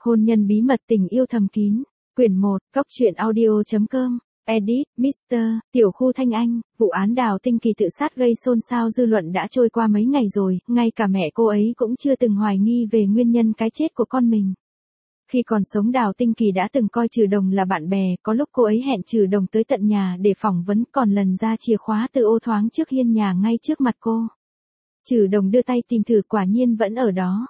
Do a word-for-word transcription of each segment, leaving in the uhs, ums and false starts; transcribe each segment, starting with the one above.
Hôn nhân bí mật tình yêu thầm kín. Quyển một, Cóc truyện audio chấm com. Edit, mít tơ, tiểu khu Thanh Anh, vụ án Đào Tinh Kỳ tự sát gây xôn xao dư luận đã trôi qua mấy ngày rồi, ngay cả mẹ cô ấy cũng chưa từng hoài nghi về nguyên nhân cái chết của con mình. Khi còn sống Đào Tinh Kỳ đã từng coi Trừ Đồng là bạn bè, có lúc cô ấy hẹn Trừ Đồng tới tận nhà để phỏng vấn, còn lần ra chìa khóa từ ô thoáng trước hiên nhà ngay trước mặt cô. Trừ Đồng đưa tay tìm thử, quả nhiên vẫn ở đó.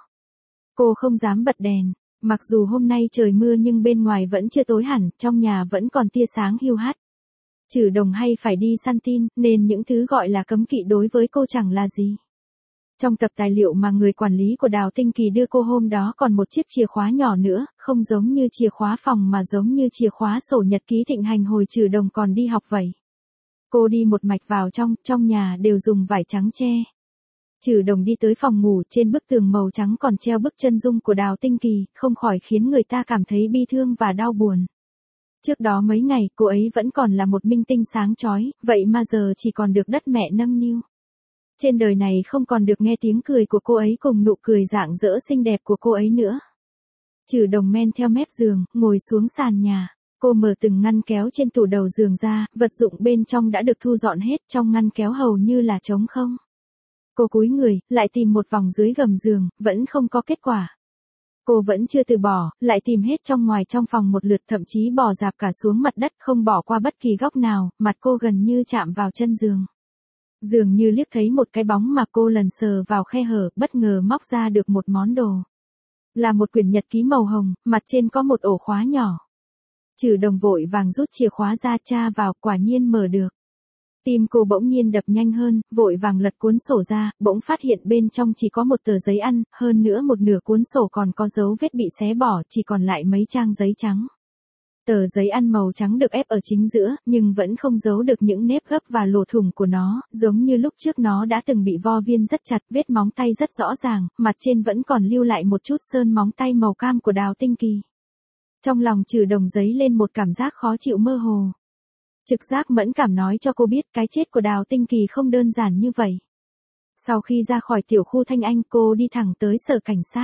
Cô không dám bật đèn. Mặc dù hôm nay trời mưa nhưng bên ngoài vẫn chưa tối hẳn, trong nhà vẫn còn tia sáng hiu hắt. Trừ Đồng hay phải đi săn tin, nên những thứ gọi là cấm kỵ đối với cô chẳng là gì. Trong tập tài liệu mà người quản lý của Đào Tinh Kỳ đưa cô hôm đó còn một chiếc chìa khóa nhỏ nữa, không giống như chìa khóa phòng mà giống như chìa khóa sổ nhật ký thịnh hành hồi Trừ Đồng còn đi học vậy. Cô đi một mạch vào trong, trong nhà đều dùng vải trắng che. Trừ Đồng đi tới phòng ngủ, trên bức tường màu trắng còn treo bức chân dung của Đào Tinh Kỳ, không khỏi khiến người ta cảm thấy bi thương và đau buồn. Trước đó mấy ngày, cô ấy vẫn còn là một minh tinh sáng chói, vậy mà giờ chỉ còn được đất mẹ nâng niu. Trên đời này không còn được nghe tiếng cười của cô ấy cùng nụ cười rạng rỡ xinh đẹp của cô ấy nữa. Trừ Đồng men theo mép giường, ngồi xuống sàn nhà. Cô mở từng ngăn kéo trên tủ đầu giường ra, vật dụng bên trong đã được thu dọn hết, trong ngăn kéo hầu như là trống không. Cô cúi người, lại tìm một vòng dưới gầm giường, vẫn không có kết quả. Cô vẫn chưa từ bỏ, lại tìm hết trong ngoài trong phòng một lượt, thậm chí bò dạp cả xuống mặt đất, không bỏ qua bất kỳ góc nào, mặt cô gần như chạm vào chân giường. Dường như liếc thấy một cái bóng mà cô lần sờ vào khe hở, bất ngờ móc ra được một món đồ. Là một quyển nhật ký màu hồng, mặt trên có một ổ khóa nhỏ. Trừ Đồng vội vàng rút chìa khóa ra tra vào, quả nhiên mở được. Tim cô bỗng nhiên đập nhanh hơn, vội vàng lật cuốn sổ ra, bỗng phát hiện bên trong chỉ có một tờ giấy ăn, hơn nữa một nửa cuốn sổ còn có dấu vết bị xé bỏ, chỉ còn lại mấy trang giấy trắng. Tờ giấy ăn màu trắng được ép ở chính giữa, nhưng vẫn không giấu được những nếp gấp và lỗ thủng của nó, giống như lúc trước nó đã từng bị vo viên rất chặt, vết móng tay rất rõ ràng, mặt trên vẫn còn lưu lại một chút sơn móng tay màu cam của Đào Tinh Kỳ. Trong lòng Trừ Đồng dấy lên một cảm giác khó chịu mơ hồ. Trực giác mẫn cảm nói cho cô biết cái chết của Đào Tinh Kỳ không đơn giản như vậy. Sau khi ra khỏi tiểu khu Thanh Anh, cô đi thẳng tới sở cảnh sát.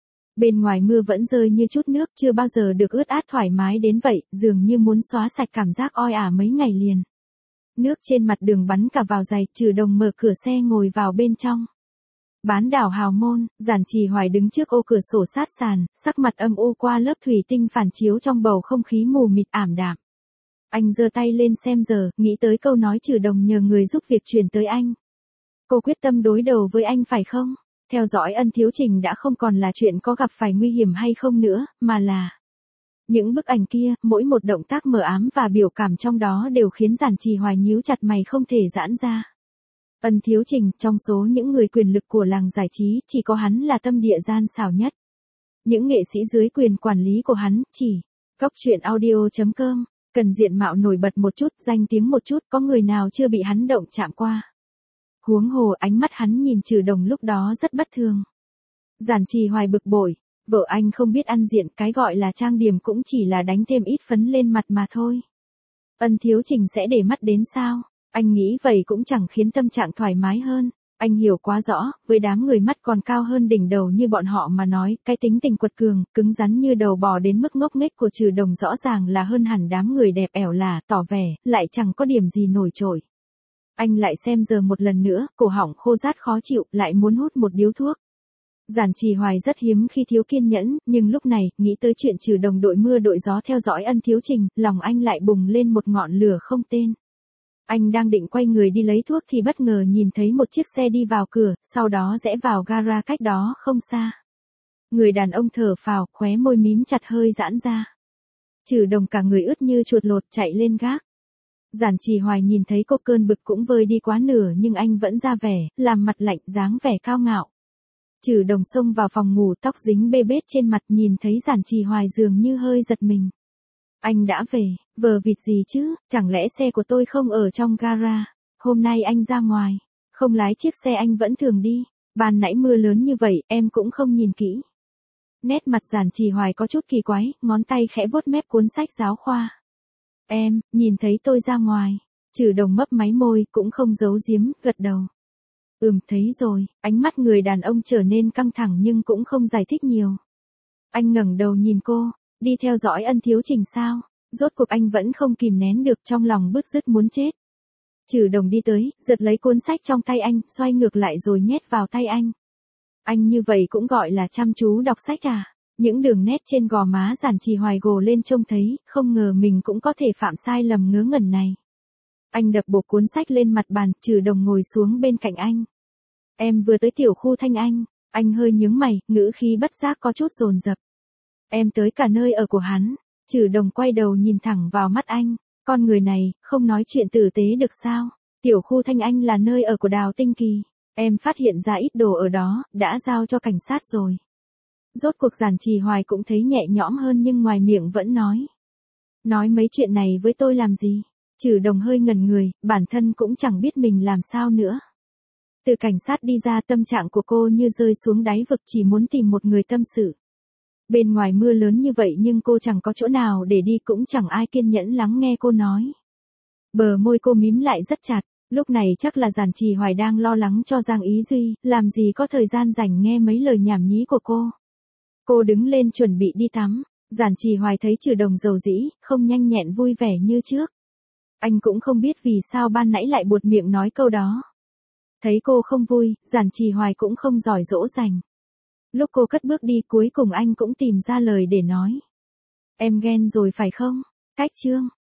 Bên ngoài mưa vẫn rơi như chút nước, chưa bao giờ được ướt át thoải mái đến vậy, dường như muốn xóa sạch cảm giác oi ả mấy ngày liền. Nước trên mặt đường bắn cả vào giày, Trừ Đồng mở cửa xe ngồi vào bên trong. Bán đảo Hào Môn, Giản Trì Hoài đứng trước ô cửa sổ sát sàn, sắc mặt âm u qua lớp thủy tinh phản chiếu trong bầu không khí mù mịt ảm đạm. Anh giơ tay lên xem giờ, nghĩ tới câu nói Trừ Đồng nhờ người giúp việc chuyển tới anh. Cô quyết tâm đối đầu với anh phải không? Theo dõi Ân Thiếu Trình đã không còn là chuyện có gặp phải nguy hiểm hay không nữa, mà là... Những bức ảnh kia, mỗi một động tác mờ ám và biểu cảm trong đó đều khiến Giản Trì Hoài nhíu chặt mày không thể giãn ra. Ân Thiếu Trình, trong số những người quyền lực của làng giải trí, chỉ có hắn là tâm địa gian xảo nhất. Những nghệ sĩ dưới quyền quản lý của hắn, chỉ... Cóc truyện audio chấm com. Cần diện mạo nổi bật một chút, danh tiếng một chút, có người nào chưa bị hắn động chạm qua. Huống hồ ánh mắt hắn nhìn Trừ Đồng lúc đó rất bất thường. Giản Trì Hoài bực bội, vợ anh không biết ăn diện, cái gọi là trang điểm cũng chỉ là đánh thêm ít phấn lên mặt mà thôi. Ân Thiếu Trình sẽ để mắt đến sao? Anh nghĩ vậy cũng chẳng khiến tâm trạng thoải mái hơn. Anh hiểu quá rõ, với đám người mắt còn cao hơn đỉnh đầu như bọn họ mà nói, cái tính tình quật cường, cứng rắn như đầu bò đến mức ngốc nghếch của Trừ Đồng rõ ràng là hơn hẳn đám người đẹp ẻo lả, tỏ vẻ, lại chẳng có điểm gì nổi trội. Anh lại xem giờ một lần nữa, cổ họng khô rát khó chịu, lại muốn hút một điếu thuốc. Giản Trì Hoài rất hiếm khi thiếu kiên nhẫn, nhưng lúc này, nghĩ tới chuyện Trừ Đồng đội mưa đội gió theo dõi Ân Thiếu Trình, lòng anh lại bùng lên một ngọn lửa không tên. Anh đang định quay người đi lấy thuốc thì bất ngờ nhìn thấy một chiếc xe đi vào cửa, sau đó rẽ vào gara cách đó không xa. Người đàn ông thở phào, khóe môi mím chặt hơi giãn ra. Trừ Đồng cả người ướt như chuột lột chạy lên gác. Giản Trì Hoài nhìn thấy cô cơn bực cũng vơi đi quá nửa nhưng anh vẫn ra vẻ, làm mặt lạnh dáng vẻ cao ngạo. Trừ Đồng xông vào phòng ngủ, tóc dính bê bết trên mặt, nhìn thấy Giản Trì Hoài dường như hơi giật mình. Anh đã về, vờ vịt gì chứ, chẳng lẽ xe của tôi không ở trong gara? Hôm nay anh ra ngoài, không lái chiếc xe anh vẫn thường đi, ban nãy mưa lớn như vậy, em cũng không nhìn kỹ. Nét mặt Giản Trì Hoài có chút kỳ quái, ngón tay khẽ vuốt mép cuốn sách giáo khoa. Em, nhìn thấy tôi ra ngoài. Trừ Đồng mấp máy môi, cũng không giấu giếm, gật đầu. Ừm, thấy rồi, ánh mắt người đàn ông trở nên căng thẳng nhưng cũng không giải thích nhiều. Anh ngẩng đầu nhìn cô, đi theo dõi Ân Thiếu Trình sao? Rốt cuộc anh vẫn không kìm nén được, trong lòng bứt rứt muốn chết. Trừ Đồng đi tới, giật lấy cuốn sách trong tay anh, xoay ngược lại rồi nhét vào tay anh. Anh như vậy cũng gọi là chăm chú đọc sách à? Những đường nét trên gò má Giản Trì Hoài gồ lên trông thấy, không ngờ mình cũng có thể phạm sai lầm ngớ ngẩn này. Anh đập bộp cuốn sách lên mặt bàn, Trừ Đồng ngồi xuống bên cạnh anh. Em vừa tới tiểu khu Thanh Anh. Anh hơi nhướng mày, ngữ khí bất giác có chút dồn dập. Em tới cả nơi ở của hắn. Trừ Đồng quay đầu nhìn thẳng vào mắt anh. Con người này, không nói chuyện tử tế được sao? Tiểu khu Thanh Anh là nơi ở của Đào Tinh Kỳ. Em phát hiện ra ít đồ ở đó, đã giao cho cảnh sát rồi. Rốt cuộc Giản Trì Hoài cũng thấy nhẹ nhõm hơn nhưng ngoài miệng vẫn nói. Nói mấy chuyện này với tôi làm gì? Trừ Đồng hơi ngẩn người, bản thân cũng chẳng biết mình làm sao nữa. Từ cảnh sát đi ra, tâm trạng của cô như rơi xuống đáy vực, chỉ muốn tìm một người tâm sự. Bên ngoài mưa lớn như vậy nhưng cô chẳng có chỗ nào để đi, cũng chẳng ai kiên nhẫn lắng nghe cô nói. Bờ môi cô mím lại rất chặt, lúc này chắc là Giản Trì Hoài đang lo lắng cho Giang Ý Duy, làm gì có thời gian rảnh nghe mấy lời nhảm nhí của cô. Cô đứng lên chuẩn bị đi tắm, Giản Trì Hoài thấy Trừ Đồng dầu dĩ, không nhanh nhẹn vui vẻ như trước. Anh cũng không biết vì sao ban nãy lại buột miệng nói câu đó. Thấy cô không vui, Giản Trì Hoài cũng không giỏi dỗ dành. Lúc cô cất bước đi, cuối cùng anh cũng tìm ra lời để nói. Em ghen rồi phải không? Cách chương